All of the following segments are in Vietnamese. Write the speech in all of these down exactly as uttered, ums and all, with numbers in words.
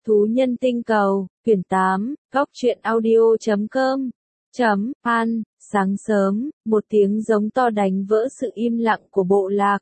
Thú nhân tinh cầu, quyển tám, góc truyện audio chấm com, chấm, Pan, sáng sớm, một tiếng giống to đánh vỡ sự im lặng của bộ lạc.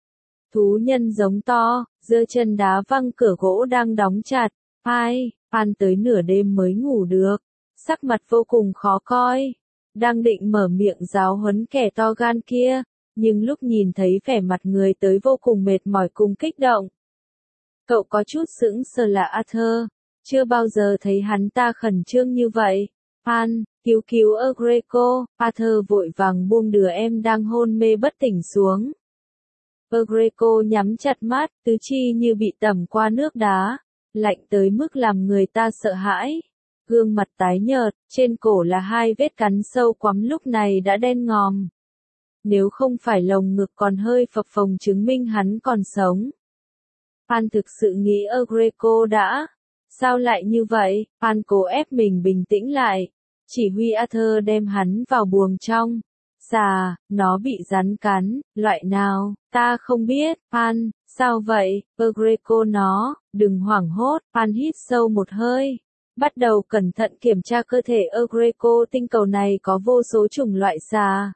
Thú nhân giống to, giơ chân đá văng cửa gỗ đang đóng chặt, ai, Pan tới nửa đêm mới ngủ được, sắc mặt vô cùng khó coi, đang định mở miệng giáo huấn kẻ to gan kia, nhưng lúc nhìn thấy vẻ mặt người tới vô cùng mệt mỏi cùng kích động. Cậu có chút sững sờ là Arthur, chưa bao giờ thấy hắn ta khẩn trương như vậy. Pan, cứu cứu Agreco, Arthur vội vàng buông đứa em đang hôn mê bất tỉnh xuống. Agreco nhắm chặt mắt, tứ chi như bị tẩm qua nước đá, lạnh tới mức làm người ta sợ hãi. Gương mặt tái nhợt, trên cổ là hai vết cắn sâu quắm lúc này đã đen ngòm. Nếu không phải lồng ngực còn hơi phập phồng chứng minh hắn còn sống. Pan thực sự nghĩ Agreco đã. Sao lại như vậy? Pan cố ép mình bình tĩnh lại. Chỉ huy Arthur đem hắn vào buồng trong. Xà, nó bị rắn cắn, loại nào? Ta không biết. Pan, sao vậy? Agreco nó, đừng hoảng hốt. Pan hít sâu một hơi. Bắt đầu cẩn thận kiểm tra cơ thể Agreco. Tinh cầu này có vô số chủng loại xà.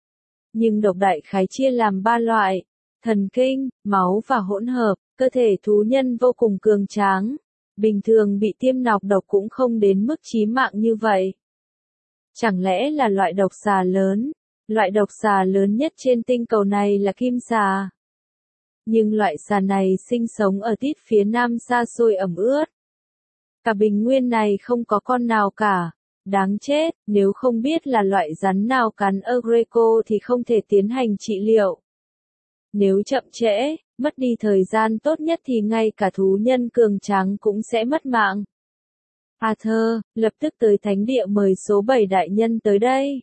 Nhưng độc đại khái chia làm ba loại. Thần kinh, máu và hỗn hợp. Cơ thể thú nhân vô cùng cường tráng. Bình thường bị tiêm nọc độc cũng không đến mức chí mạng như vậy. Chẳng lẽ là loại độc xà lớn? Loại độc xà lớn nhất trên tinh cầu này là kim xà. Nhưng loại xà này sinh sống ở tít phía nam xa xôi ẩm ướt. Cả bình nguyên này không có con nào cả. Đáng chết, nếu không biết là loại rắn nào cắn Agreco thì không thể tiến hành trị liệu. Nếu chậm trễ, mất đi thời gian tốt nhất thì ngay cả thú nhân cường tráng cũng sẽ mất mạng. Arthur, lập tức tới thánh địa mời số bảy đại nhân tới đây.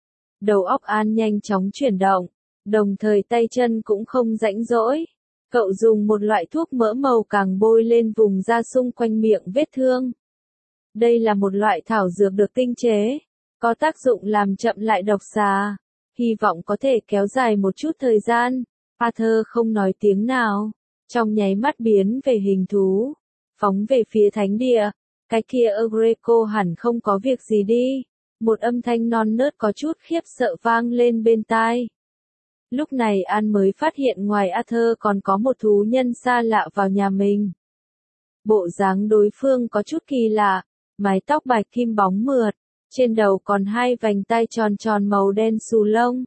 Đầu óc An nhanh chóng chuyển động, đồng thời tay chân cũng không rãnh rỗi. Cậu dùng một loại thuốc mỡ màu càng bôi lên vùng da xung quanh miệng vết thương. Đây là một loại thảo dược được tinh chế, có tác dụng làm chậm lại độc xà, hy vọng có thể kéo dài một chút thời gian. Arthur không nói tiếng nào, trong nháy mắt biến về hình thú, phóng về phía thánh địa. Cái kia Agreco hẳn không có việc gì đi. Một âm thanh non nớt có chút khiếp sợ vang lên bên tai. Lúc này An mới phát hiện ngoài Arthur còn có một thú nhân xa lạ vào nhà mình. Bộ dáng đối phương có chút kỳ lạ, mái tóc bạch kim bóng mượt, trên đầu còn hai vành tai tròn tròn màu đen xù lông.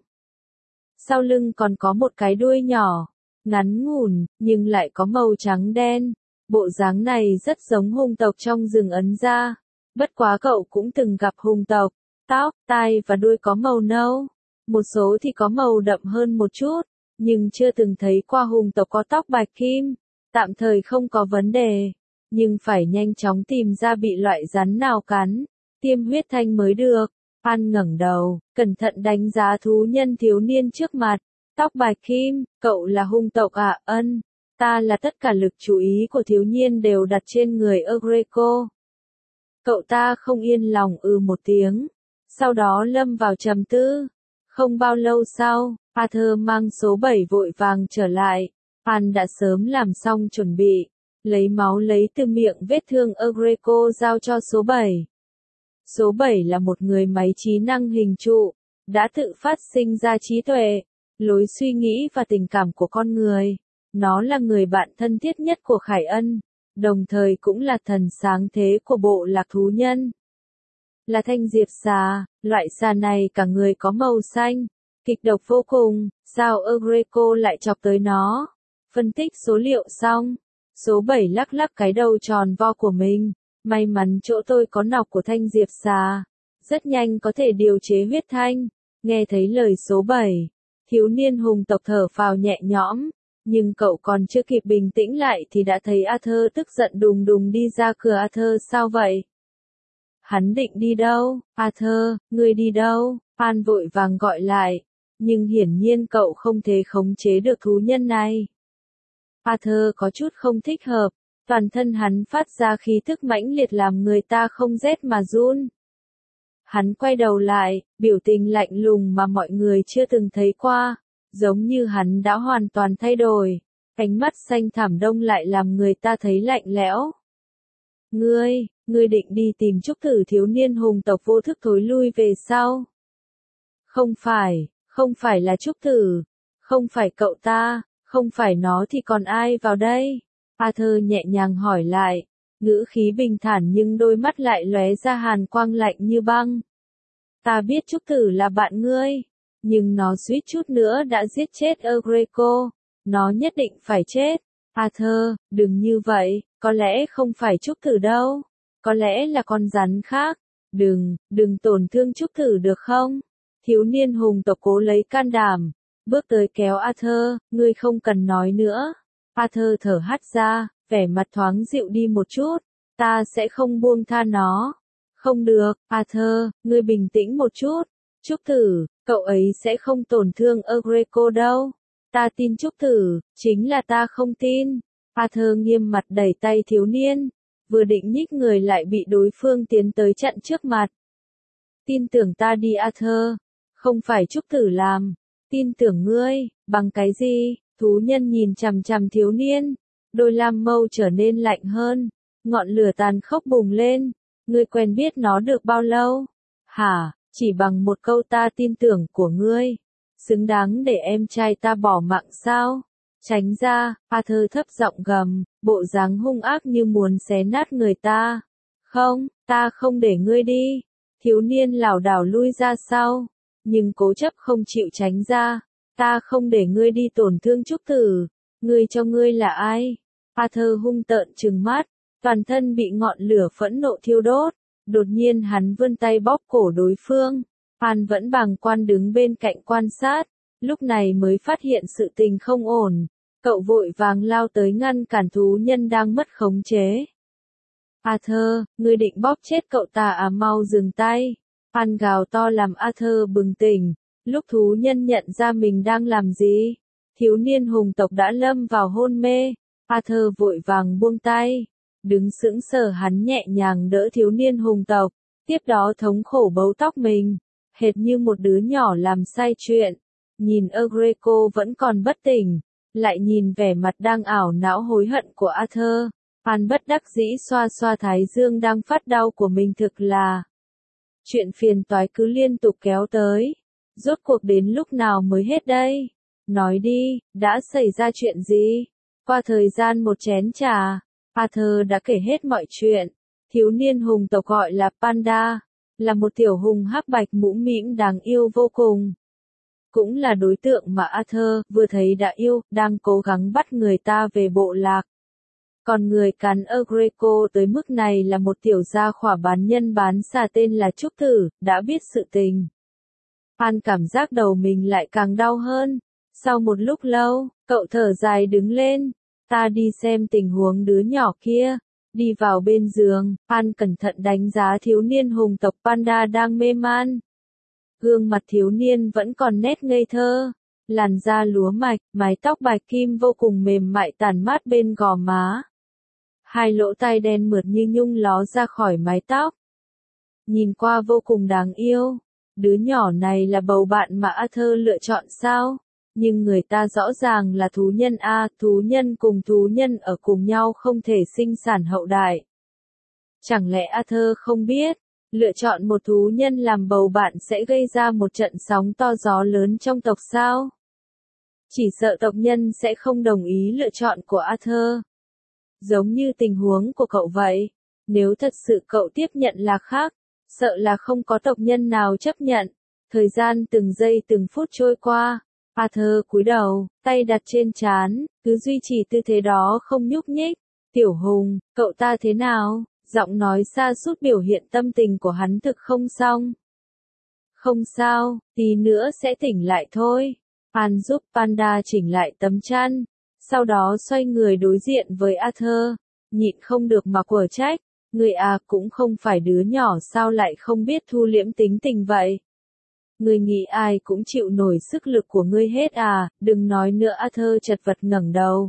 Sau lưng còn có một cái đuôi nhỏ, ngắn ngủn, nhưng lại có màu trắng đen. Bộ dáng này rất giống hung tộc trong rừng Ấn Gia. Bất quá cậu cũng từng gặp hung tộc. Tóc, tai và đuôi có màu nâu. Một số thì có màu đậm hơn một chút. Nhưng chưa từng thấy qua hung tộc có tóc bạch kim. Tạm thời không có vấn đề. Nhưng phải nhanh chóng tìm ra bị loại rắn nào cắn. Tiêm huyết thanh mới được. An ngẩng đầu, cẩn thận đánh giá thú nhân thiếu niên trước mặt. Tóc bạch kim, cậu là hung tộc à? Ân. Ta là tất cả lực chú ý của thiếu niên đều đặt trên người Agreco. Cậu ta không yên lòng ư một tiếng. Sau đó lâm vào trầm tư. Không bao lâu sau, Arthur mang số bảy vội vàng trở lại. Pan đã sớm làm xong chuẩn bị. Lấy máu lấy từ miệng vết thương Agreco giao cho số bảy. Số bảy là một người máy trí năng hình trụ. Đã tự phát sinh ra trí tuệ, lối suy nghĩ và tình cảm của con người. Nó là người bạn thân thiết nhất của Khải Ân, đồng thời cũng là thần sáng thế của bộ lạc thú nhân. Là thanh diệp xà, loại xà này cả người có màu xanh, kịch độc vô cùng, sao Agreco lại chọc tới nó? Phân tích số liệu xong, số bảy lắc lắc cái đầu tròn vo của mình, may mắn chỗ tôi có nọc của thanh diệp xà, rất nhanh có thể điều chế huyết thanh. Nghe thấy lời số bảy, thiếu niên hùng tộc thở phào nhẹ nhõm. Nhưng cậu còn chưa kịp bình tĩnh lại thì đã thấy Arthur tức giận đùng đùng đi ra cửa. Arthur sao vậy? Hắn định đi đâu? Arthur, ngươi đi đâu? Pan vội vàng gọi lại. Nhưng hiển nhiên cậu không thể khống chế được thú nhân này. Arthur có chút không thích hợp. Toàn thân hắn phát ra khí thức mãnh liệt làm người ta không rét mà run. Hắn quay đầu lại, biểu tình lạnh lùng mà mọi người chưa từng thấy qua. Giống như hắn đã hoàn toàn thay đổi, ánh mắt xanh thẳm đông lại làm người ta thấy lạnh lẽo. Ngươi, ngươi định đi tìm Trúc Tử thiếu niên hùng tộc vô thức thối lui về sau. Không phải, không phải là Trúc Tử, không phải cậu ta, không phải nó thì còn ai vào đây? Arthur nhẹ nhàng hỏi lại, ngữ khí bình thản nhưng đôi mắt lại lóe ra hàn quang lạnh như băng. Ta biết Trúc Tử là bạn ngươi, nhưng nó suýt chút nữa đã giết chết Agreco, nó nhất định phải chết. Arthur, đừng như vậy, có lẽ không phải Trúc Tử đâu, có lẽ là con rắn khác. Đừng, đừng tổn thương Trúc Tử được không? Thiếu niên hùng tộc cố lấy can đảm, bước tới kéo Arthur, ngươi không cần nói nữa. Arthur thở hắt ra, vẻ mặt thoáng dịu đi một chút, ta sẽ không buông tha nó. Không được, Arthur, ngươi bình tĩnh một chút. Trúc Tử, cậu ấy sẽ không tổn thương Agreco đâu. Ta tin Trúc Tử, chính là ta không tin. Arthur nghiêm mặt đẩy tay thiếu niên, vừa định nhích người lại bị đối phương tiến tới chặn trước mặt. Tin tưởng ta đi Arthur, không phải Trúc Tử làm. Tin tưởng ngươi, bằng cái gì? Thú nhân nhìn chằm chằm thiếu niên, đôi lam mâu trở nên lạnh hơn, ngọn lửa tàn khốc bùng lên. Ngươi quen biết nó được bao lâu? Hả, chỉ bằng một câu ta tin tưởng của ngươi, xứng đáng để em trai ta bỏ mạng sao? Tránh ra, Arthur thấp giọng gầm, bộ dáng hung ác như muốn xé nát người ta. Không, ta không để ngươi đi. Thiếu niên lảo đảo lui ra sau, nhưng cố chấp không chịu tránh ra. Ta không để ngươi đi tổn thương Trúc Tử. Ngươi cho ngươi là ai? Arthur hung tợn trừng mắt, toàn thân bị ngọn lửa phẫn nộ thiêu đốt. Đột nhiên hắn vươn tay bóp cổ đối phương. An vẫn bàng quan đứng bên cạnh quan sát, lúc này mới phát hiện sự tình không ổn. Cậu vội vàng lao tới ngăn cản thú nhân đang mất khống chế. Arthur, ngươi định bóp chết cậu ta à, mau dừng tay. An gào to làm Arthur bừng tỉnh. Lúc thú nhân nhận ra mình đang làm gì, thiếu niên hùng tộc đã lâm vào hôn mê. Arthur vội vàng buông tay, đứng sững sờ, hắn nhẹ nhàng đỡ thiếu niên hùng tộc, tiếp đó thống khổ bấu tóc mình, hệt như một đứa nhỏ làm sai chuyện. Nhìn Agreco vẫn còn bất tỉnh, lại nhìn vẻ mặt đang ảo não hối hận của Arthur, An bất đắc dĩ xoa xoa thái dương đang phát đau của mình. Thực là chuyện phiền toái cứ liên tục kéo tới. Rốt cuộc đến lúc nào mới hết đây? Nói đi, đã xảy ra chuyện gì? Qua thời gian một chén trà, Arthur đã kể hết mọi chuyện. Thiếu niên hùng tộc gọi là Panda, là một tiểu hùng hắc bạch mũm mĩm đáng yêu vô cùng. Cũng là đối tượng mà Arthur vừa thấy đã yêu, đang cố gắng bắt người ta về bộ lạc. Còn người cắn Agreco tới mức này là một tiểu gia khỏa bán nhân bán xà tên là Trúc Tử, đã biết sự tình. An cảm giác đầu mình lại càng đau hơn. Sau một lúc lâu, cậu thở dài đứng lên. Ta đi xem tình huống đứa nhỏ kia. Đi vào bên giường, An cẩn thận đánh giá thiếu niên hùng tộc Panda đang mê man. Gương mặt thiếu niên vẫn còn nét ngây thơ. Làn da lúa mạch, mái tóc bạch kim vô cùng mềm mại tản mát bên gò má. Hai lỗ tai đen mượt như nhung ló ra khỏi mái tóc. Nhìn qua vô cùng đáng yêu. Đứa nhỏ này là bầu bạn mà Arthur lựa chọn sao? Nhưng người ta rõ ràng là thú nhân a, thú nhân cùng thú nhân ở cùng nhau không thể sinh sản hậu đại. Chẳng lẽ Arthur không biết, lựa chọn một thú nhân làm bầu bạn sẽ gây ra một trận sóng to gió lớn trong tộc sao? Chỉ sợ tộc nhân sẽ không đồng ý lựa chọn của Arthur. Giống như tình huống của cậu vậy, nếu thật sự cậu tiếp nhận là khác, sợ là không có tộc nhân nào chấp nhận. Thời gian từng giây từng phút trôi qua, Arthur cúi đầu, tay đặt trên trán, cứ duy trì tư thế đó không nhúc nhích. Tiểu Hùng, cậu ta thế nào? Giọng nói sa sút biểu hiện tâm tình của hắn thực không xong. Không sao, tí nữa sẽ tỉnh lại thôi. An giúp Panda chỉnh lại tấm chăn, sau đó xoay người đối diện với Arthur, nhịn không được mà quở trách. Người à cũng không phải đứa nhỏ sao lại không biết thu liễm tính tình vậy. Người nghĩ ai cũng chịu nổi sức lực của ngươi hết à, đừng nói nữa. Arthur chật vật ngẩng đầu.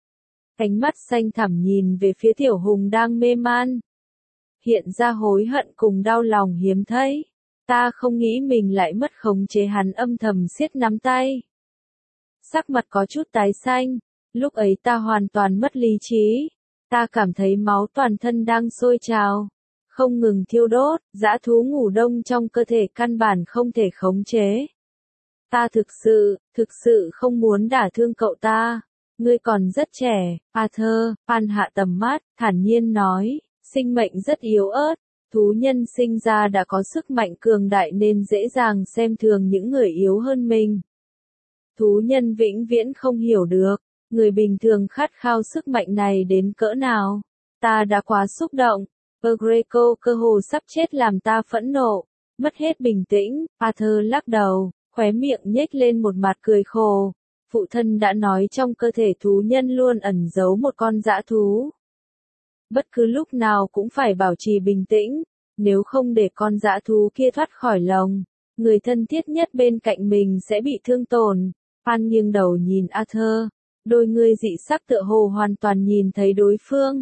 Ánh mắt xanh thẳm nhìn về phía tiểu hùng đang mê man. Hiện ra hối hận cùng đau lòng hiếm thấy. Ta không nghĩ mình lại mất khống chế, hắn âm thầm siết nắm tay. Sắc mặt có chút tái xanh, lúc ấy ta hoàn toàn mất lý trí. Ta Ta cảm thấy máu toàn thân đang sôi trào, không ngừng thiêu đốt, dã thú ngủ đông trong cơ thể căn bản không thể khống chế. Ta thực sự, thực sự không muốn đả thương cậu ta. Ngươi còn rất trẻ, Arthur. Pan hạ tầm mắt, thản nhiên nói, sinh mệnh rất yếu ớt. Thú nhân sinh ra đã có sức mạnh cường đại nên dễ dàng xem thường những người yếu hơn mình. Thú nhân vĩnh viễn không hiểu được, người bình thường khát khao sức mạnh này đến cỡ nào. Ta đã quá xúc động. Greco cơ hồ sắp chết làm ta phẫn nộ, mất hết bình tĩnh. Arthur lắc đầu, khóe miệng nhếch lên một mặt cười khổ. Phụ thân đã nói trong cơ thể thú nhân luôn ẩn giấu một con dã thú. Bất cứ lúc nào cũng phải bảo trì bình tĩnh, nếu không để con dã thú kia thoát khỏi lồng, người thân thiết nhất bên cạnh mình sẽ bị thương tổn. Pan nghiêng đầu nhìn Arthur, đôi ngươi dị sắc tựa hồ hoàn toàn nhìn thấy đối phương.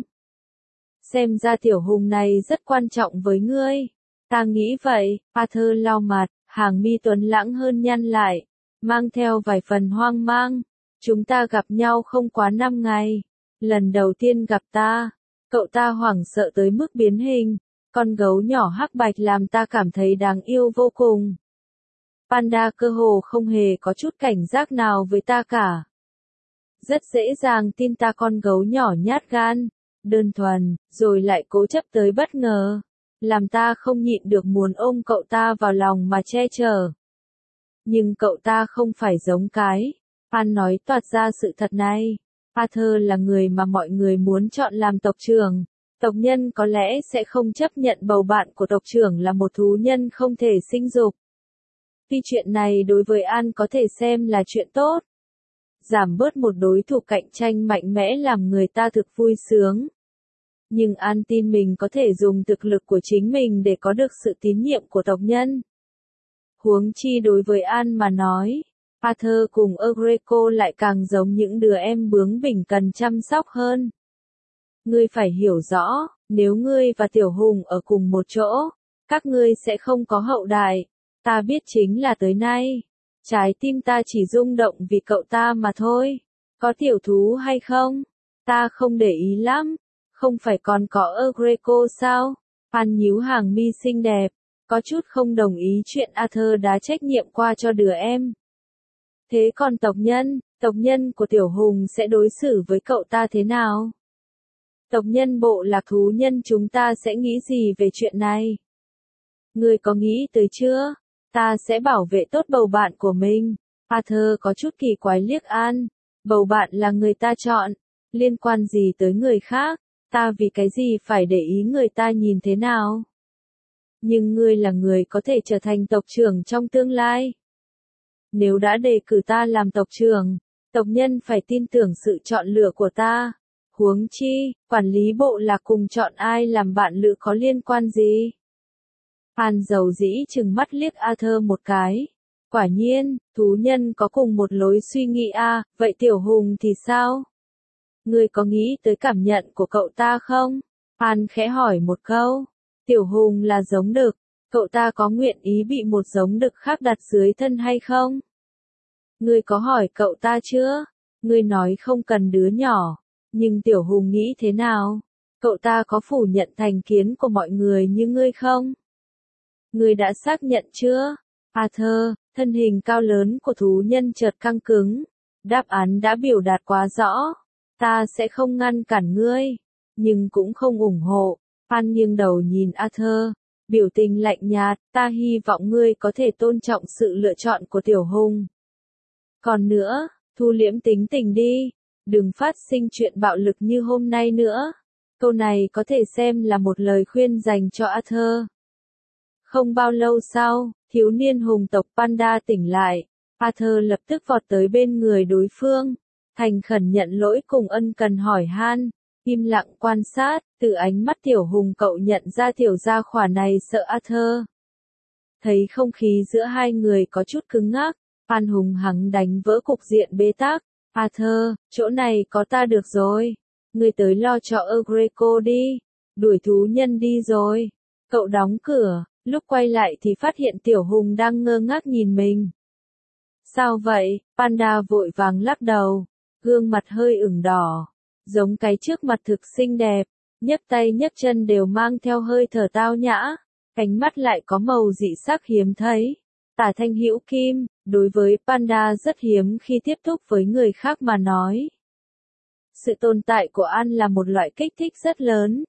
Xem ra tiểu hùng này rất quan trọng với ngươi. Ta nghĩ vậy. Arthur lau mặt, hàng mi tuấn lãng hơn nhăn lại, mang theo vài phần hoang mang. Chúng ta gặp nhau không quá năm ngày. Lần đầu tiên gặp ta, cậu ta hoảng sợ tới mức biến hình. Con gấu nhỏ hắc bạch làm ta cảm thấy đáng yêu vô cùng. Panda cơ hồ không hề có chút cảnh giác nào với ta cả. Rất dễ dàng tin ta con gấu nhỏ nhát gan, đơn thuần, rồi lại cố chấp tới bất ngờ, làm ta không nhịn được muốn ôm cậu ta vào lòng mà che chở. Nhưng cậu ta không phải giống cái. Pan nói toạc ra sự thật này. Arthur là người mà mọi người muốn chọn làm tộc trưởng. Tộc nhân có lẽ sẽ không chấp nhận bầu bạn của tộc trưởng là một thú nhân không thể sinh dục. Tuy chuyện này đối với An có thể xem là chuyện tốt. Giảm bớt một đối thủ cạnh tranh mạnh mẽ làm người ta thực vui sướng. Nhưng An tin mình có thể dùng thực lực của chính mình để có được sự tín nhiệm của tộc nhân. Huống chi đối với An mà nói, Arthur cùng Greco lại càng giống những đứa em bướng bỉnh cần chăm sóc hơn. Ngươi phải hiểu rõ, nếu ngươi và Tiểu Hùng ở cùng một chỗ, các ngươi sẽ không có hậu đại. Ta biết chính là tới nay, trái tim ta chỉ rung động vì cậu ta mà thôi. Có tiểu thú hay không? Ta không để ý lắm. Không phải còn có Greco sao? Pan nhíu hàng mi xinh đẹp, có chút không đồng ý chuyện Arthur đá trách nhiệm qua cho đứa em. Thế còn tộc nhân, tộc nhân của Tiểu Hùng sẽ đối xử với cậu ta thế nào? Tộc nhân bộ lạc thú nhân chúng ta sẽ nghĩ gì về chuyện này? Ngươi có nghĩ tới chưa? Ta sẽ bảo vệ tốt bầu bạn của mình. Arthur có chút kỳ quái liếc An. Bầu bạn là người ta chọn, liên quan gì tới người khác? Ta vì cái gì phải để ý người ta nhìn thế nào? Nhưng ngươi là người có thể trở thành tộc trưởng trong tương lai. Nếu đã đề cử ta làm tộc trưởng, tộc nhân phải tin tưởng sự chọn lựa của ta. Huống chi, quản lý bộ lạc cùng chọn ai làm bạn lữ có liên quan gì? Pan dầu dĩ chừng mắt liếc Arthur một cái. Quả nhiên, thú nhân có cùng một lối suy nghĩ à, vậy Tiểu Hùng thì sao? Ngươi có nghĩ tới cảm nhận của cậu ta không? Pan khẽ hỏi một câu. Tiểu Hùng là giống đực, cậu ta có nguyện ý bị một giống đực khác đặt dưới thân hay không? Ngươi có hỏi cậu ta chưa? Ngươi nói không cần đứa nhỏ, nhưng Tiểu Hùng nghĩ thế nào? Cậu ta có phủ nhận thành kiến của mọi người như ngươi không? Ngươi đã xác nhận chưa? Arthur, thân hình cao lớn của thú nhân chợt căng cứng. Đáp án đã biểu đạt quá rõ. Ta sẽ không ngăn cản ngươi, nhưng cũng không ủng hộ. Pan nghiêng đầu nhìn Arthur, biểu tình lạnh nhạt, ta hy vọng ngươi có thể tôn trọng sự lựa chọn của Tiểu Hùng. Còn nữa, thu liễm tính tình đi, đừng phát sinh chuyện bạo lực như hôm nay nữa. Câu này có thể xem là một lời khuyên dành cho Arthur. Không bao lâu sau, thiếu niên hùng tộc Panda tỉnh lại. Arthur lập tức vọt tới bên người đối phương, thành khẩn nhận lỗi cùng ân cần hỏi han, im lặng quan sát, từ ánh mắt Tiểu Hùng cậu nhận ra tiểu gia khỏa này sợ Arthur. Thấy không khí giữa hai người có chút cứng ngắc, Pan hùng hắng đánh vỡ cục diện bế tắc. Arthur, chỗ này có ta được rồi. Ngươi tới lo cho Greco đi. Đuổi thú nhân đi rồi. Cậu đóng cửa, lúc quay lại thì phát hiện Tiểu Hùng đang ngơ ngác nhìn mình. Sao vậy? Panda vội vàng lắc đầu, gương mặt hơi ửng đỏ. giống cái trước mặt thực xinh đẹp, nhấc tay nhấc chân đều mang theo hơi thở tao nhã, cánh mắt lại có màu dị sắc hiếm thấy. Tả Thanh Hữu Kim, đối với Panda rất hiếm khi tiếp xúc với người khác mà nói. Sự tồn tại của An là một loại kích thích rất lớn.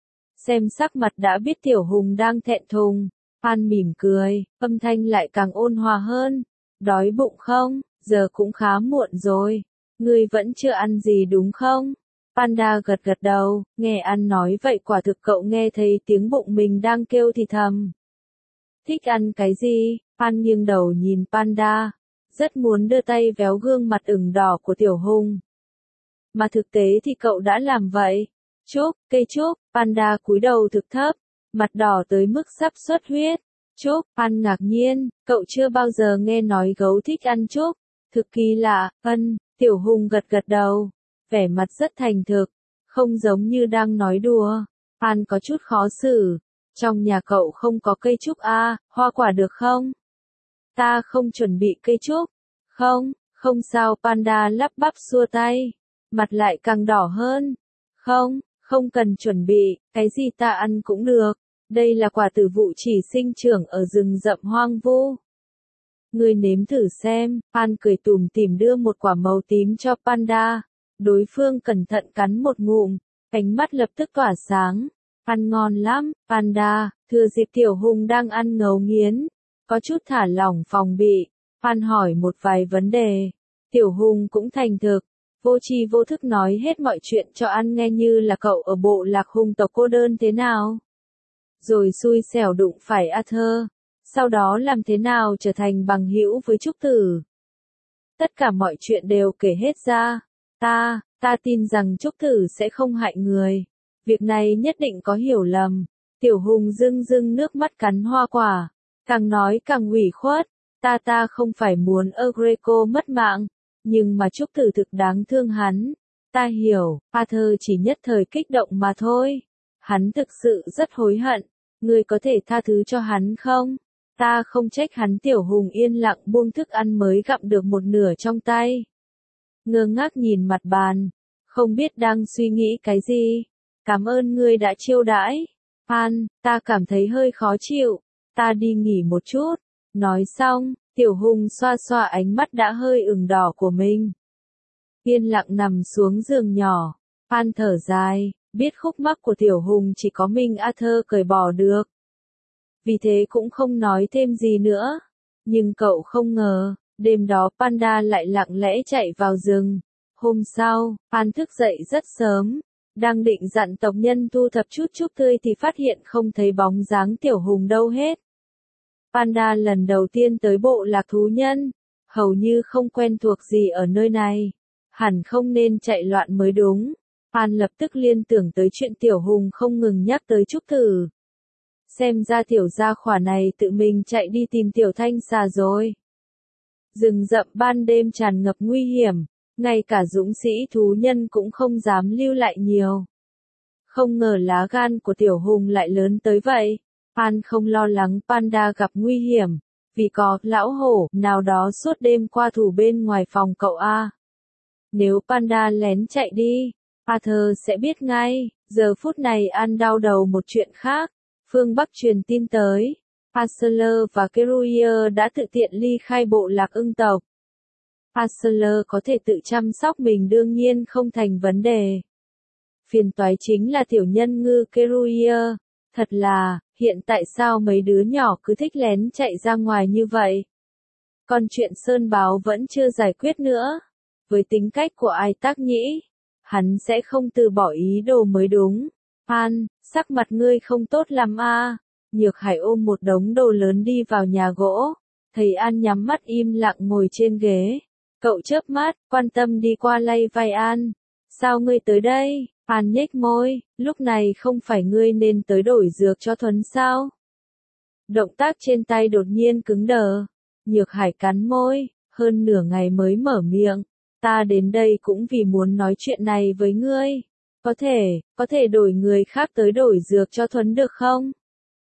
Xem sắc mặt đã biết Tiểu Hùng đang thẹn thùng, An mỉm cười, âm thanh lại càng ôn hòa hơn. Đói bụng không? Giờ cũng khá muộn rồi. Ngươi vẫn chưa ăn gì đúng không? Panda gật gật đầu, nghe An nói vậy quả thực cậu nghe thấy tiếng bụng mình đang kêu thì thầm. Thích ăn cái gì? An nghiêng đầu nhìn Panda, rất muốn đưa tay véo gương mặt ửng đỏ của Tiểu Hùng. Mà thực tế thì cậu đã làm vậy. Chúc, cây chúc, Panda cúi đầu thực thấp, mặt đỏ tới mức sắp xuất huyết. Chúc, An ngạc nhiên, cậu chưa bao giờ nghe nói gấu thích ăn chúc. Thực kỳ lạ, ân, Tiểu Hùng gật gật đầu, vẻ mặt rất thành thực, không giống như đang nói đùa. An có chút khó xử, trong nhà cậu không có cây trúc à, hoa quả được không? Ta không chuẩn bị cây trúc. Không, không sao, Panda lắp bắp xua tay, mặt lại càng đỏ hơn. Không, không cần chuẩn bị, cái gì ta ăn cũng được. Đây là quả tử vụ chỉ sinh trưởng ở rừng rậm hoang vu. Ngươi nếm thử xem, An cười tủm tỉm đưa một quả màu tím cho Panda. Đối phương cẩn thận cắn một ngụm, cánh mắt lập tức tỏa sáng. Ăn ngon lắm, Panda, thừa dịp Tiểu Hùng đang ăn ngấu nghiến. Có chút thả lỏng phòng bị, An hỏi một vài vấn đề. Tiểu Hùng cũng thành thực, vô tri vô thức nói hết mọi chuyện cho An nghe như là cậu ở bộ lạc hùng tộc cô đơn thế nào. Rồi xui xẻo đụng phải Arthur, sau đó làm thế nào trở thành bằng hữu với Trúc Tử. Tất cả mọi chuyện đều kể hết ra. Ta, ta tin rằng Trúc Tử sẽ không hại người. Việc này nhất định có hiểu lầm. Tiểu Hùng rưng rưng nước mắt cắn hoa quả. Càng nói càng ủy khuất. Ta ta không phải muốn Agreco mất mạng. Nhưng mà Trúc Tử thực đáng thương hắn. Ta hiểu, Arthur chỉ nhất thời kích động mà thôi. Hắn thực sự rất hối hận. Ngươi có thể tha thứ cho hắn không? Ta không trách hắn. Tiểu Hùng yên lặng buông thức ăn mới gặm được một nửa trong tay. Ngơ ngác nhìn mặt bàn, không biết đang suy nghĩ cái gì. Cảm ơn ngươi đã chiêu đãi. An, ta cảm thấy hơi khó chịu. Ta đi nghỉ một chút. Nói xong, Tiểu Hùng xoa xoa ánh mắt đã hơi ửng đỏ của mình. Yên lặng nằm xuống giường nhỏ. An thở dài, biết khúc mắc của Tiểu Hùng chỉ có mình Arthur cởi bỏ được. Vì thế cũng không nói thêm gì nữa. Nhưng cậu không ngờ, đêm đó Panda lại lặng lẽ chạy vào rừng. Hôm sau, An thức dậy rất sớm. Đang định dặn tộc nhân thu thập chút trúc tươi thì phát hiện không thấy bóng dáng Tiểu Hùng đâu hết. Panda lần đầu tiên tới bộ lạc thú nhân, hầu như không quen thuộc gì ở nơi này. Hẳn không nên chạy loạn mới đúng. An lập tức liên tưởng tới chuyện Tiểu Hùng không ngừng nhắc tới Trúc Tử. Xem ra tiểu gia khỏa này tự mình chạy đi tìm Tiểu Thanh xà rồi. Rừng rậm ban đêm tràn ngập nguy hiểm, ngay cả dũng sĩ thú nhân cũng không dám lưu lại nhiều. Không ngờ lá gan của Tiểu Hùng lại lớn tới vậy. An không lo lắng Panda gặp nguy hiểm, vì có lão hổ nào đó suốt đêm qua thủ bên ngoài phòng cậu a. Nếu Panda lén chạy đi, Arthur sẽ biết ngay. Giờ phút này An đau đầu một chuyện khác. Phương Bắc truyền tin tới, Parceller và Keruier đã tự tiện ly khai bộ lạc ưng tộc. Parceller có thể tự chăm sóc mình đương nhiên không thành vấn đề. Phiền toái chính là tiểu nhân ngư Keruier. Thật là, hiện tại sao mấy đứa nhỏ cứ thích lén chạy ra ngoài như vậy? Còn chuyện Sơn Báo vẫn chưa giải quyết nữa. Với tính cách của Ai Tác Nhĩ, hắn sẽ không từ bỏ ý đồ mới đúng. An, sắc mặt ngươi không tốt lắm a. Nhược Hải ôm một đống đồ lớn đi vào nhà gỗ. Thấy An nhắm mắt im lặng ngồi trên ghế. Cậu chớp mắt, quan tâm đi qua lay vai An. Sao ngươi tới đây? An nhếch môi, lúc này không phải ngươi nên tới đổi dược cho Thuấn sao? Động tác trên tay đột nhiên cứng đờ. Nhược Hải cắn môi, hơn nửa ngày mới mở miệng. Ta đến đây cũng vì muốn nói chuyện này với ngươi. Có thể, có thể đổi người khác tới đổi dược cho Thuấn được không?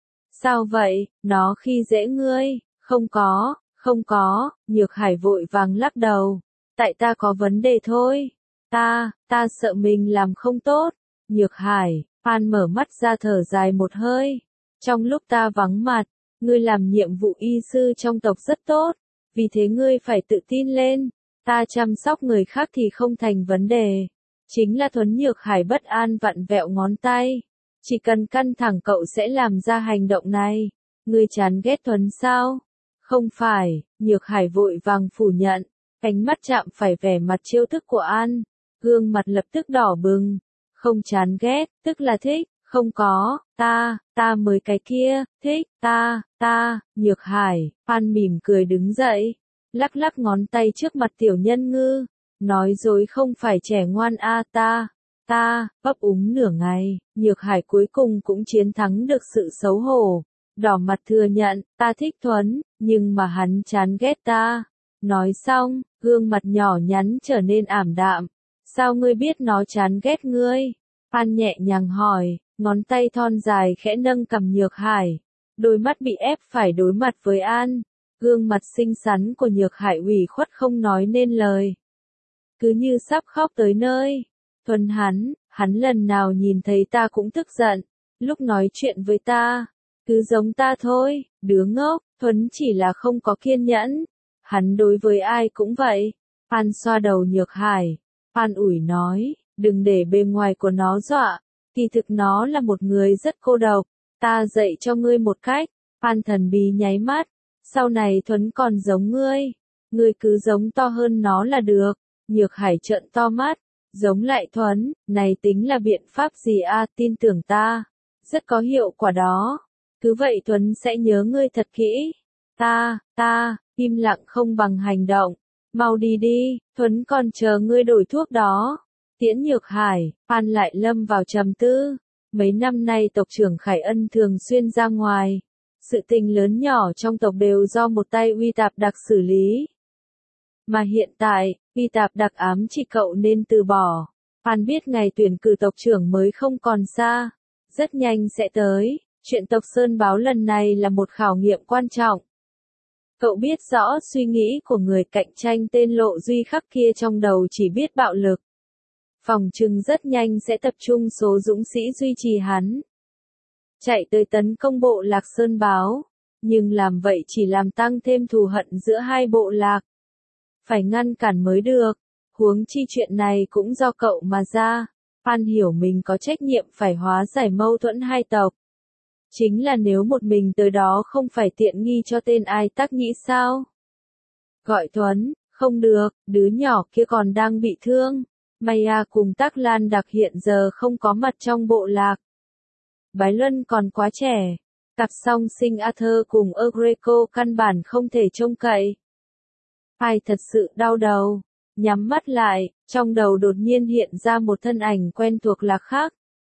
Sao vậy, nó khi dễ ngươi? Không có, không có, Nhược Hải vội vàng lắc đầu. Tại ta có vấn đề thôi. ta, ta sợ mình làm không tốt. Nhược Hải, Phan mở mắt ra thở dài một hơi. Trong lúc ta vắng mặt, ngươi làm nhiệm vụ y sư trong tộc rất tốt, vì thế ngươi phải tự tin lên. Ta chăm sóc người khác thì không thành vấn đề. Chính là Thuấn Nhược Hải bất an vặn vẹo ngón tay. Chỉ cần căng thẳng cậu sẽ làm ra hành động này. Ngươi chán ghét Thuấn sao? Không phải, Nhược Hải vội vàng phủ nhận. Ánh mắt chạm phải vẻ mặt trêu tức của An. Gương mặt lập tức đỏ bừng. Không chán ghét, tức là thích. Không có, ta, ta mới cái kia, thích, ta, ta, Nhược Hải. An mỉm cười đứng dậy. Lắc lắc ngón tay trước mặt tiểu nhân ngư. Nói dối không phải trẻ ngoan a ta. Ta, ấp úng nửa ngày, Nhược Hải cuối cùng cũng chiến thắng được sự xấu hổ. Đỏ mặt thừa nhận, ta thích Thuấn, nhưng mà hắn chán ghét ta. Nói xong, gương mặt nhỏ nhắn trở nên ảm đạm. Sao ngươi biết nó chán ghét ngươi? An nhẹ nhàng hỏi, ngón tay thon dài khẽ nâng cằm Nhược Hải. Đôi mắt bị ép phải đối mặt với An. Gương mặt xinh xắn của Nhược Hải ủy khuất không nói nên lời. Cứ như sắp khóc tới nơi. Thuấn hắn, hắn lần nào nhìn thấy ta cũng tức giận. Lúc nói chuyện với ta, cứ giống ta thôi, đứa ngốc. Thuấn chỉ là không có kiên nhẫn. Hắn đối với ai cũng vậy. An xoa đầu Nhược Hải. An ủi nói, đừng để bề ngoài của nó dọa. Kỳ thực nó là một người rất cô độc. Ta dạy cho ngươi một cách. An thần bí nháy mắt. Sau này Thuấn còn giống ngươi. Ngươi cứ giống to hơn nó là được. Nhược Hải trợn to mắt. Giống lại Thuấn, này tính là biện pháp gì a? Tin tưởng ta. Rất có hiệu quả đó. Cứ vậy Thuấn sẽ nhớ ngươi thật kỹ. Ta, ta, im lặng không bằng hành động. Mau đi đi, Thuấn còn chờ ngươi đổi thuốc đó. Tiễn Nhược Hải, Phan lại lâm vào trầm tư. Mấy năm nay tộc trưởng Khải Ân thường xuyên ra ngoài. Sự tình lớn nhỏ trong tộc đều do một tay Uy Tạp Đặc xử lý. Mà hiện tại, Uy Tạp Đặc ám chỉ cậu nên từ bỏ. Phan biết ngày tuyển cử tộc trưởng mới không còn xa. Rất nhanh sẽ tới. Chuyện tộc Sơn Báo lần này là một khảo nghiệm quan trọng. Cậu biết rõ suy nghĩ của người cạnh tranh tên Lộ Duy Khắc kia trong đầu chỉ biết bạo lực. Phòng trừng rất nhanh sẽ tập trung số dũng sĩ duy trì hắn. Chạy tới tấn công bộ lạc Sơn Báo. Nhưng làm vậy chỉ làm tăng thêm thù hận giữa hai bộ lạc. Phải ngăn cản mới được. Huống chi chuyện này cũng do cậu mà ra. Phan hiểu mình có trách nhiệm phải hóa giải mâu thuẫn hai tộc. Chính là nếu một mình tới đó không phải tiện nghi cho tên ai Tắc Nhĩ sao? Gọi Thuấn, không được, đứa nhỏ kia còn đang bị thương. Maya cùng Tắc Lan Đặc hiện giờ không có mặt trong bộ lạc. Bái Luân còn quá trẻ. Cặp song sinh Arthur cùng Egreco căn bản không thể trông cậy. Ai thật sự đau đầu. Nhắm mắt lại, trong đầu đột nhiên hiện ra một thân ảnh quen thuộc Lạc Khắc.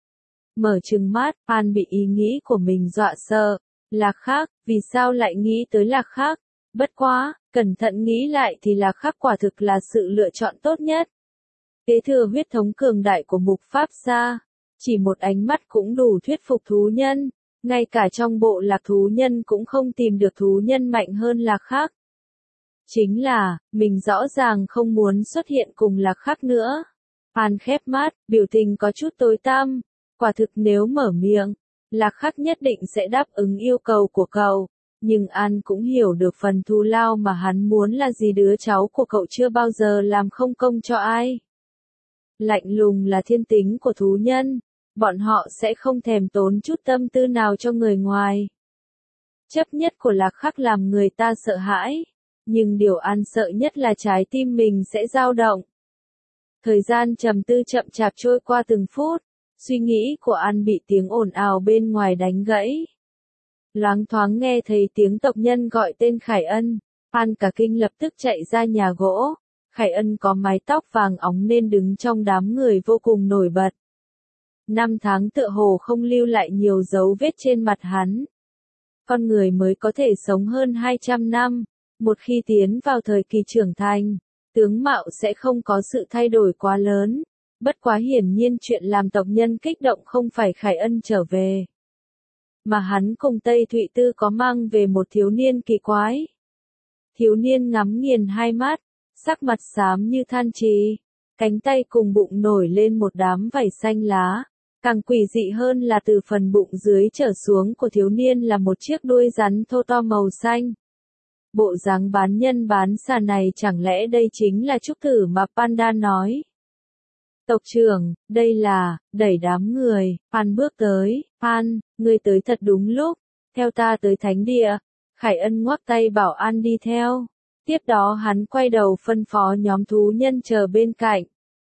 Mở trừng mắt, An bị ý nghĩ của mình dọa sợ. Lạc Khắc, vì sao lại nghĩ tới Lạc Khắc? Bất quá, cẩn thận nghĩ lại thì Lạc Khắc quả thực là sự lựa chọn tốt nhất. Kế thừa huyết thống cường đại của Mục Pháp Gia. Chỉ một ánh mắt cũng đủ thuyết phục thú nhân. Ngay cả trong bộ lạc thú nhân cũng không tìm được thú nhân mạnh hơn Lạc Khắc. Chính là, mình rõ ràng không muốn xuất hiện cùng Lạc Khắc nữa. An khép mắt, biểu tình có chút tối tăm. Quả thực nếu mở miệng, Lạc Khắc nhất định sẽ đáp ứng yêu cầu của cậu. Nhưng An cũng hiểu được phần thù lao mà hắn muốn là gì, đứa cháu của cậu chưa bao giờ làm không công cho ai. Lạnh lùng là thiên tính của thú nhân. Bọn họ sẽ không thèm tốn chút tâm tư nào cho người ngoài. Chấp nhất của Lạc Khắc làm người ta sợ hãi. Nhưng điều An sợ nhất là trái tim mình sẽ dao động. Thời gian trầm tư chậm chạp trôi qua từng phút. Suy nghĩ của An bị tiếng ồn ào bên ngoài đánh gãy. Loáng thoáng nghe thấy tiếng tộc nhân gọi tên Khải Ân. An cả kinh lập tức chạy ra nhà gỗ. Khải Ân có mái tóc vàng óng nên đứng trong đám người vô cùng nổi bật. Năm tháng tựa hồ không lưu lại nhiều dấu vết trên mặt hắn. Con người mới có thể sống hơn hai trăm năm. Một khi tiến vào thời kỳ trưởng thành, tướng mạo sẽ không có sự thay đổi quá lớn. Bất quá hiển nhiên chuyện làm tộc nhân kích động không phải Khải Ân trở về. Mà hắn cùng Tây Thụy Tư có mang về một thiếu niên kỳ quái. Thiếu niên ngắm nghiền hai mắt, sắc mặt xám như than trì. cánh tay cùng bụng nổi lên một đám vảy xanh lá. Càng quỷ dị hơn là từ phần bụng dưới trở xuống của thiếu niên là một chiếc đuôi rắn thô to màu xanh. Bộ dáng bán nhân bán xà này chẳng lẽ đây chính là trúc tử mà Panda nói? Tộc trưởng, đây là, đẩy đám người, Pan bước tới, Pan, ngươi tới thật đúng lúc, theo ta tới thánh địa. Khải Ân ngoắc tay bảo An đi theo. Tiếp đó hắn quay đầu phân phó nhóm thú nhân chờ bên cạnh.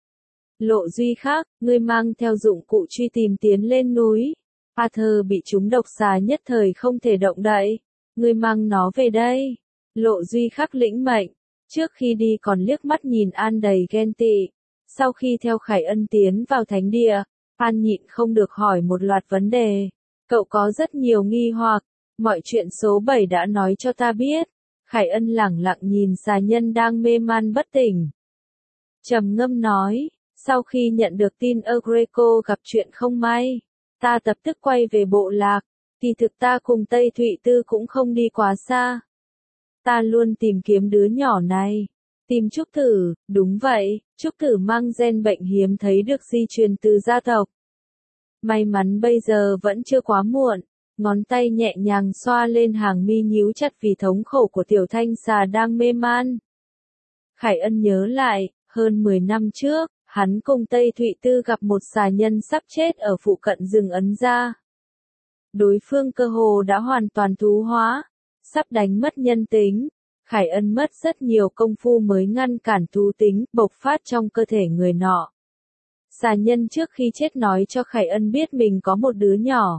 Lộ Duy khác, ngươi mang theo dụng cụ truy tìm tiến lên núi. Arthur bị trúng độc xà nhất thời không thể động đậy. Ngươi mang nó về đây. Lộ Duy khắc lĩnh mệnh. Trước khi đi còn liếc mắt nhìn An đầy ghen tị. Sau khi theo Khải Ân tiến vào thánh địa, An nhịn không được hỏi một loạt vấn đề. Cậu có rất nhiều nghi hoặc. Mọi chuyện số bảy đã nói cho ta biết. Khải Ân lẳng lặng nhìn xà nhân đang mê man bất tỉnh. Trầm ngâm nói, sau khi nhận được tin Agreco gặp chuyện không may, ta lập tức quay về bộ lạc, kỳ thực ta cùng Tây Thụy Tư cũng không đi quá xa. Ta luôn tìm kiếm đứa nhỏ này. Tìm Trúc Tử, đúng vậy, Trúc Tử mang gen bệnh hiếm thấy được di truyền từ gia tộc. May mắn bây giờ vẫn chưa quá muộn. Ngón tay nhẹ nhàng xoa lên hàng mi nhíu chặt vì thống khổ của tiểu thanh xà đang mê man. Khải Ân nhớ lại, hơn mười năm trước, hắn cùng Tây Thụy Tư gặp một xà nhân sắp chết ở phụ cận rừng Ấn Gia. Đối phương cơ hồ đã hoàn toàn thú hóa, sắp đánh mất nhân tính. Khải Ân mất rất nhiều công phu mới ngăn cản thú tính bộc phát trong cơ thể người nọ. Xà nhân trước khi chết nói cho Khải Ân biết mình có một đứa nhỏ.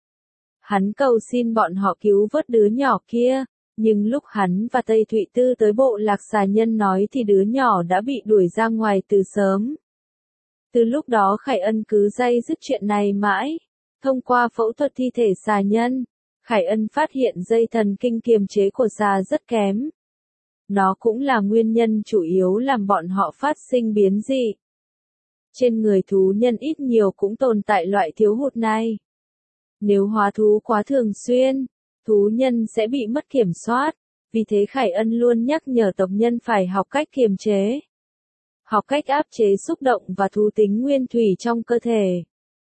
Hắn cầu xin bọn họ cứu vớt đứa nhỏ kia, nhưng lúc hắn và Tây Thụy Tư tới bộ lạc xà nhân nói thì đứa nhỏ đã bị đuổi ra ngoài từ sớm. Từ lúc đó Khải Ân cứ day dứt chuyện này mãi. Thông qua phẫu thuật thi thể xà nhân, Khải Ân phát hiện dây thần kinh kiềm chế của xà rất kém. Nó cũng là nguyên nhân chủ yếu làm bọn họ phát sinh biến dị. Trên người thú nhân ít nhiều cũng tồn tại loại thiếu hụt này. Nếu hóa thú quá thường xuyên, thú nhân sẽ bị mất kiểm soát, vì thế Khải Ân luôn nhắc nhở tộc nhân phải học cách kiềm chế. Học cách áp chế xúc động và thú tính nguyên thủy trong cơ thể.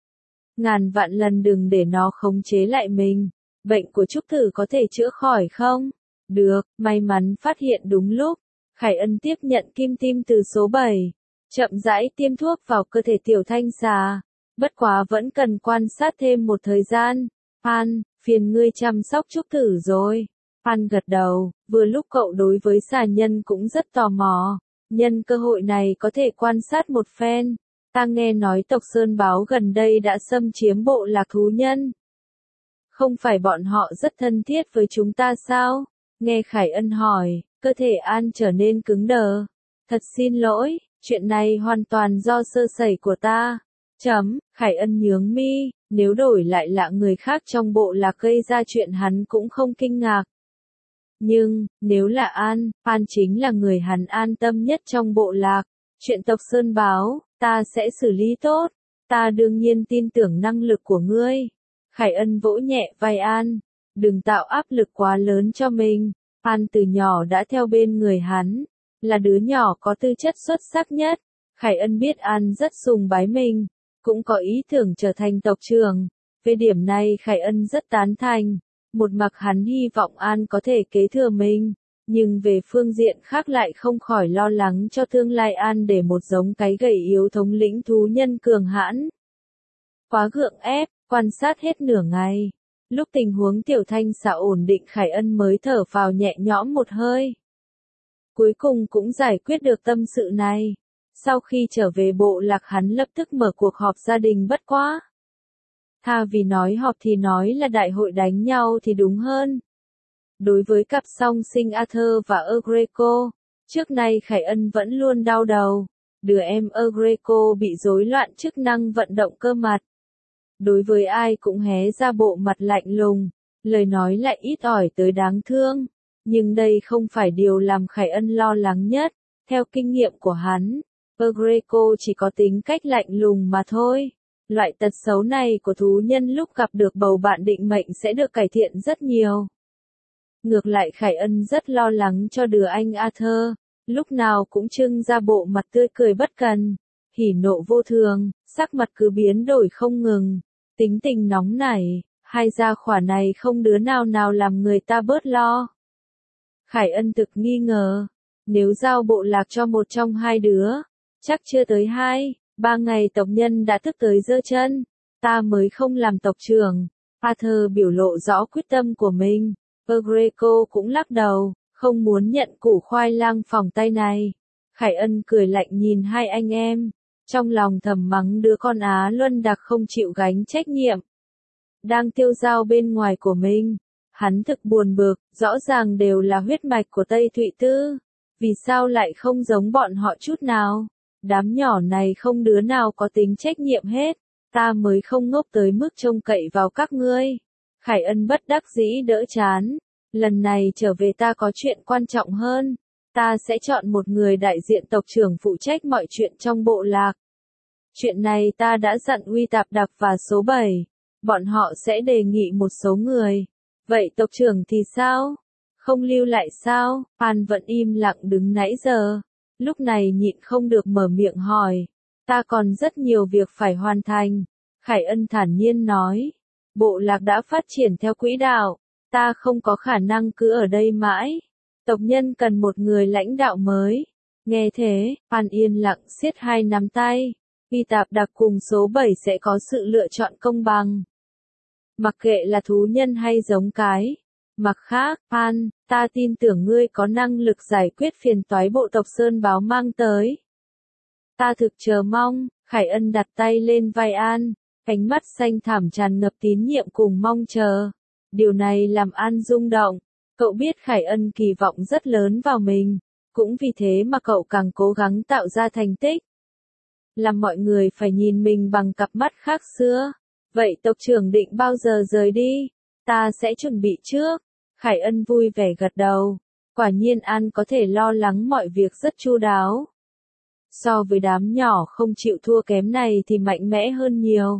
Ngàn vạn lần đừng để nó khống chế lại mình. Bệnh của Trúc Tử có thể chữa khỏi không? Được, may mắn phát hiện đúng lúc. Khải Ân tiếp nhận kim tim từ số bảy. Chậm rãi tiêm thuốc vào cơ thể tiểu thanh xà. Bất quá vẫn cần quan sát thêm một thời gian. Pan, phiền ngươi chăm sóc Trúc Tử rồi. Pan gật đầu, vừa lúc cậu đối với xà nhân cũng rất tò mò. Nhân cơ hội này có thể quan sát một phen. Ta nghe nói tộc Sơn Báo gần đây đã xâm chiếm bộ lạc thú nhân. Không phải bọn họ rất thân thiết với chúng ta sao? Nghe Khải Ân hỏi, cơ thể An trở nên cứng đờ. Thật xin lỗi, chuyện này hoàn toàn do sơ sẩy của ta. Chấm, Khải Ân nhướng mi, nếu đổi lại là người khác trong bộ lạc gây ra chuyện hắn cũng không kinh ngạc. Nhưng, nếu là An, An chính là người hắn an tâm nhất trong bộ lạc. Chuyện tộc Sơn Báo, ta sẽ xử lý tốt. Ta đương nhiên tin tưởng năng lực của ngươi. Khải Ân vỗ nhẹ vai An. Đừng tạo áp lực quá lớn cho mình. An từ nhỏ đã theo bên người hắn. Là đứa nhỏ có tư chất xuất sắc nhất. Khải Ân biết An rất sùng bái mình. Cũng có ý tưởng trở thành tộc trưởng. Về điểm này Khải Ân rất tán thành. Một mặt hắn hy vọng An có thể kế thừa mình. Nhưng về phương diện khác lại không khỏi lo lắng cho tương lai An để một giống cái gầy yếu thống lĩnh thú nhân cường hãn. Quá gượng ép, quan sát hết nửa ngày. Lúc tình huống tiểu thanh xà ổn định Khải Ân mới thở phào nhẹ nhõm một hơi. Cuối cùng cũng giải quyết được tâm sự này. Sau khi trở về bộ lạc hắn lập tức mở cuộc họp gia đình bất quá. Tha vì nói họp thì nói là đại hội đánh nhau thì đúng hơn. Đối với cặp song sinh Arthur và Agreco, trước nay Khải Ân vẫn luôn đau đầu. Đứa em Agreco bị rối loạn chức năng vận động cơ mặt. Đối với ai cũng hé ra bộ mặt lạnh lùng, lời nói lại ít ỏi tới đáng thương. Nhưng đây không phải điều làm Khải Ân lo lắng nhất. Theo kinh nghiệm của hắn, Agreco chỉ có tính cách lạnh lùng mà thôi. Loại tật xấu này của thú nhân lúc gặp được bầu bạn định mệnh sẽ được cải thiện rất nhiều. Ngược lại Khải Ân rất lo lắng cho đứa anh Arthur, lúc nào cũng trưng ra bộ mặt tươi cười bất cần. hỉ nộ vô thường, sắc mặt cứ biến đổi không ngừng, tính tình nóng nảy, hai gia khỏa này không đứa nào nào làm người ta bớt lo. Khải Ân thực nghi ngờ, nếu giao bộ lạc cho một trong hai đứa, chắc chưa tới hai, ba ngày tộc nhân đã thức tới giơ chân, ta mới không làm tộc trưởng. Arthur biểu lộ rõ quyết tâm của mình, Greco cũng lắc đầu, không muốn nhận củ khoai lang phòng tay này. Khải Ân cười lạnh nhìn hai anh em, trong lòng thầm mắng đứa con Á Luân đặc không chịu gánh trách nhiệm. Đang tiêu dao bên ngoài của mình, hắn thực buồn bực, rõ ràng đều là huyết mạch của Tây Thụy Tư, vì sao lại không giống bọn họ chút nào? Đám nhỏ này không đứa nào có tính trách nhiệm hết, ta mới không ngốc tới mức trông cậy vào các ngươi. Khải Ân bất đắc dĩ đỡ chán, lần này trở về ta có chuyện quan trọng hơn, ta sẽ chọn một người đại diện tộc trưởng phụ trách mọi chuyện trong bộ lạc. Chuyện này ta đã dặn Uy Tạp Đặc và số bảy, bọn họ sẽ đề nghị một số người. Vậy tộc trưởng thì sao? Không lưu lại sao? An vẫn im lặng đứng nãy giờ, lúc này nhịn không được mở miệng hỏi. Ta còn rất nhiều việc phải hoàn thành. Khải Ân thản nhiên nói. Bộ lạc đã phát triển theo quỹ đạo, ta không có khả năng cứ ở đây mãi. Tộc nhân cần một người lãnh đạo mới. Nghe thế, An yên lặng siết hai nắm tay. Uy Tạp Đặc cùng số bảy sẽ có sự lựa chọn công bằng. Mặc kệ là thú nhân hay giống cái. Mặt khác, An, ta tin tưởng ngươi có năng lực giải quyết phiền toái bộ tộc Sơn Báo mang tới. Ta thực chờ mong. Khải Ân đặt tay lên vai An, ánh mắt xanh thẳm tràn ngập tín nhiệm cùng mong chờ. Điều này làm An rung động. Cậu biết Khải Ân kỳ vọng rất lớn vào mình, cũng vì thế mà cậu càng cố gắng tạo ra thành tích. Làm mọi người phải nhìn mình bằng cặp mắt khác xưa. Vậy tộc trưởng định bao giờ rời đi? Ta sẽ chuẩn bị trước. Khải Ân vui vẻ gật đầu. Quả nhiên An có thể lo lắng mọi việc rất chu đáo. So với đám nhỏ không chịu thua kém này thì mạnh mẽ hơn nhiều.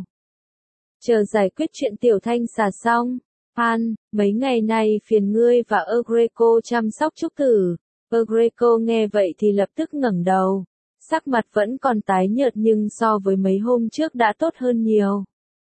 Chờ giải quyết chuyện tiểu thanh xà xong. An, mấy ngày nay phiền ngươi và Greco chăm sóc trúc tử. Greco nghe vậy thì lập tức ngẩng đầu. Sắc mặt vẫn còn tái nhợt nhưng so với mấy hôm trước đã tốt hơn nhiều.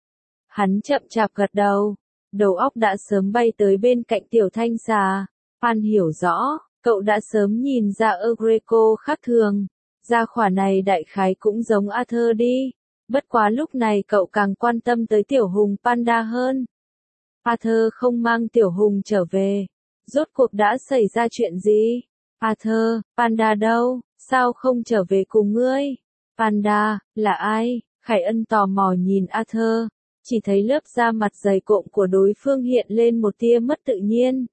Hắn chậm chạp gật đầu. Đầu óc đã sớm bay tới bên cạnh tiểu thanh xà. An hiểu rõ, cậu đã sớm nhìn ra Greco khác thường. Gia khỏa này đại khái cũng giống Arthur đi. Bất quá lúc này cậu càng quan tâm tới tiểu hùng Panda hơn. Arthur không mang tiểu hùng trở về. Rốt cuộc đã xảy ra chuyện gì? Arthur, Panda đâu? Sao không trở về cùng ngươi? Panda, là ai? Khải Ân tò mò nhìn Arthur. Chỉ thấy lớp da mặt dày cộm của đối phương hiện lên một tia mất tự nhiên.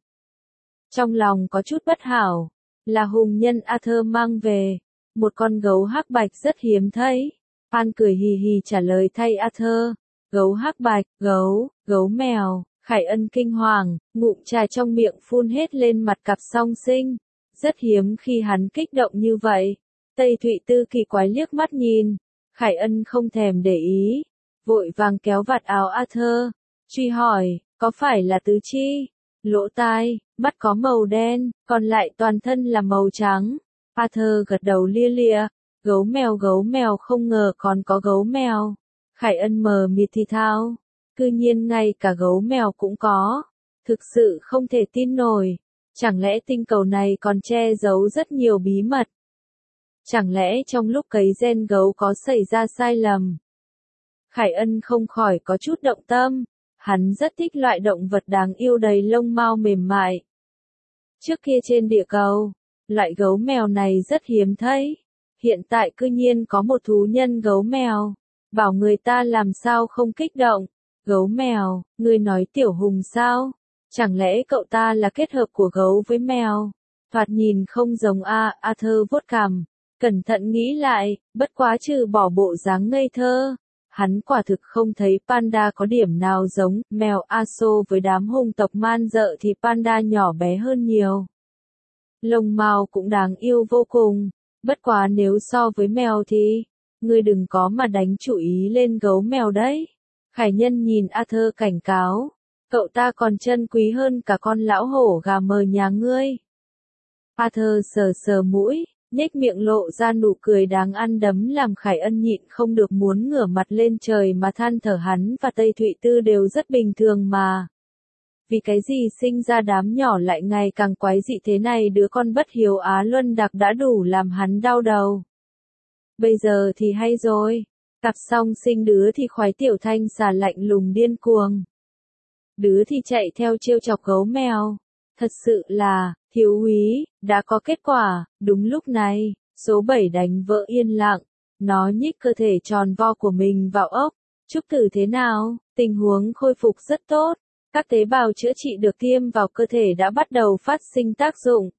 Trong lòng có chút bất hảo. Là hùng nhân Arthur mang về. Một con gấu hắc bạch rất hiếm thấy. An cười hì hì trả lời thay Arthur. Gấu hắc bạch, gấu, gấu mèo. Khải Ân kinh hoàng, ngụm trà trong miệng phun hết lên mặt cặp song sinh. Rất hiếm khi hắn kích động như vậy. Tây Thụy Tư kỳ quái liếc mắt nhìn. Khải Ân không thèm để ý. Vội vàng kéo vạt áo Arthur. Truy hỏi, có phải là tứ chi? Lỗ tai, mắt có màu đen, còn lại toàn thân là màu trắng. Arthur gật đầu lia lịa. Gấu mèo gấu mèo không ngờ còn có gấu mèo. Khải Ân mờ mịt thì thao. Cư nhiên ngay cả gấu mèo cũng có. Thực sự không thể tin nổi. Chẳng lẽ tinh cầu này còn che giấu rất nhiều bí mật? Chẳng lẽ trong lúc cấy gen gấu có xảy ra sai lầm? Khải Ân không khỏi có chút động tâm. Hắn rất thích loại động vật đáng yêu đầy lông mao mềm mại. Trước kia trên địa cầu, loại gấu mèo này rất hiếm thấy. Hiện tại cư nhiên có một thú nhân gấu mèo. Bảo người ta làm sao không kích động. Gấu mèo, ngươi nói tiểu hùng sao? Chẳng lẽ cậu ta là kết hợp của gấu với mèo? Thoạt nhìn không giống a, Arthur vuốt cằm. Cẩn thận nghĩ lại, bất quá trừ bỏ bộ dáng ngây thơ. Hắn quả thực không thấy Panda có điểm nào giống mèo Aso với đám hung tộc man dợ thì Panda nhỏ bé hơn nhiều. Lông mao cũng đáng yêu vô cùng. Bất quá nếu so với mèo thì, ngươi đừng có mà đánh chủ ý lên gấu mèo đấy. Khải Nhân nhìn Arthur cảnh cáo. Cậu ta còn chân quý hơn cả con lão hổ gà mờ nhà ngươi. Arthur sờ sờ mũi. nhếch miệng lộ ra nụ cười đáng ăn đấm làm Khải Ân nhịn không được muốn ngửa mặt lên trời mà than thở hắn và Tây Thụy Tư đều rất bình thường mà. Vì cái gì sinh ra đám nhỏ lại ngày càng quái dị thế này, đứa con bất hiếu Á Luân Đặc đã đủ làm hắn đau đầu. Bây giờ thì hay rồi, cặp song sinh đứa thì khoái tiểu thanh xà lạnh lùng điên cuồng. Đứa thì chạy theo trêu chọc gấu mèo. Thật sự là, thiếu úy, đã có kết quả. Đúng lúc này, số bảy đánh vỡ yên lặng. Nó nhích cơ thể tròn vo của mình vào ốc. Trúc Tử thế nào? Tình huống khôi phục rất tốt. Các tế bào chữa trị được tiêm vào cơ thể đã bắt đầu phát sinh tác dụng.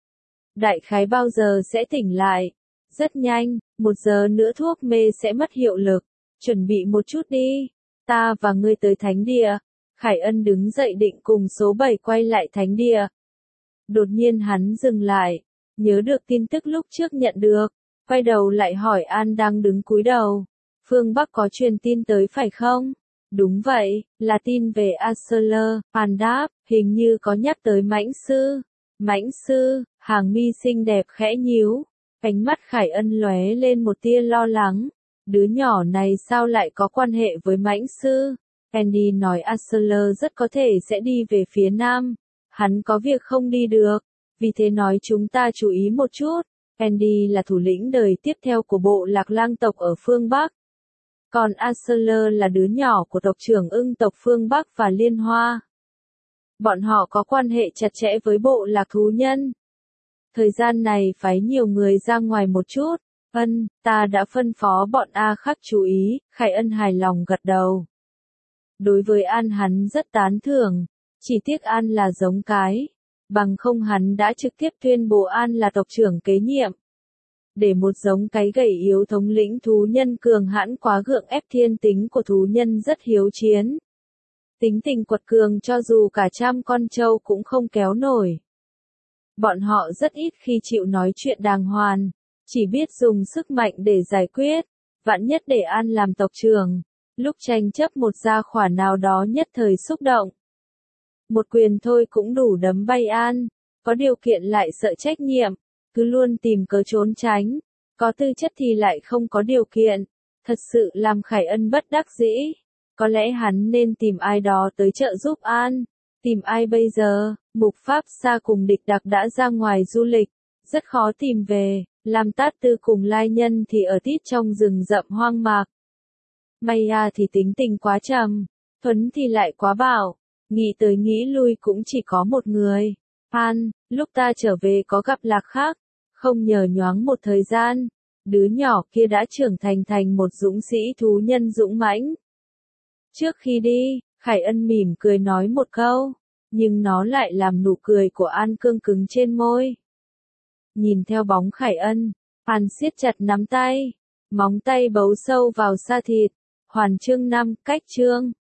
Đại khái bao giờ sẽ tỉnh lại? Rất nhanh, một giờ nữa thuốc mê sẽ mất hiệu lực. Chuẩn bị một chút đi. Ta và ngươi tới thánh địa. Khải Ân đứng dậy định cùng số bảy quay lại thánh địa. Đột nhiên hắn dừng lại. Nhớ được tin tức lúc trước nhận được. Quay đầu lại hỏi An đang đứng cúi đầu. Phương Bắc có truyền tin tới phải không? Đúng vậy, là tin về Asler. An đáp, hình như có nhắc tới Mãnh Sư. Mãnh Sư, hàng mi xinh đẹp khẽ nhíu. Ánh mắt Khải Ân lóe lên một tia lo lắng. Đứa nhỏ này sao lại có quan hệ với Mãnh Sư? Andy nói Asler rất có thể sẽ đi về phía nam. Hắn có việc không đi được. Vì thế nói chúng ta chú ý một chút. Andy là thủ lĩnh đời tiếp theo của bộ lạc lang tộc ở phương Bắc. Còn Asler là đứa nhỏ của tộc trưởng ưng tộc phương Bắc và Liên Hoa. Bọn họ có quan hệ chặt chẽ với bộ lạc thú nhân. Thời gian này phái nhiều người ra ngoài một chút. Ân, ta đã phân phó bọn A Khắc chú ý. Khải Ân hài lòng gật đầu. Đối với An hắn rất tán thưởng. Chỉ tiếc An là giống cái. Bằng không hắn đã trực tiếp tuyên bố An là tộc trưởng kế nhiệm. Để một giống cái gầy yếu thống lĩnh thú nhân cường hãn quá gượng ép thiên tính của thú nhân rất hiếu chiến. Tính tình quật cường cho dù cả trăm con trâu cũng không kéo nổi. Bọn họ rất ít khi chịu nói chuyện đàng hoàng, chỉ biết dùng sức mạnh để giải quyết, vạn nhất để An làm tộc trưởng. Lúc tranh chấp một gia khỏa nào đó nhất thời xúc động. Một quyền thôi cũng đủ đấm bay An, có điều kiện lại sợ trách nhiệm, cứ luôn tìm cớ trốn tránh, có tư chất thì lại không có điều kiện, thật sự làm Khải Ân bất đắc dĩ. Có lẽ hắn nên tìm ai đó tới trợ giúp An. Tìm ai bây giờ? Mục Pháp Sa cùng Địch Đặc đã ra ngoài du lịch, rất khó tìm về. Lam Tát Tư cùng Lai Nhân thì ở tít trong rừng rậm hoang mạc. Maya thì tính tình quá trầm, Thuấn thì lại quá bạo. Nghĩ tới nghĩ lui cũng chỉ có một người. An, lúc ta trở về có gặp Lạc Khác, không nhờ nhoáng một thời gian, đứa nhỏ kia đã trưởng thành thành một dũng sĩ thú nhân dũng mãnh. Trước khi đi, Khải Ân mỉm cười nói một câu, nhưng nó lại làm nụ cười của An cương cứng trên môi. Nhìn theo bóng Khải Ân, An siết chặt nắm tay, móng tay bấu sâu vào da thịt. Hoàn chương năm, cách chương.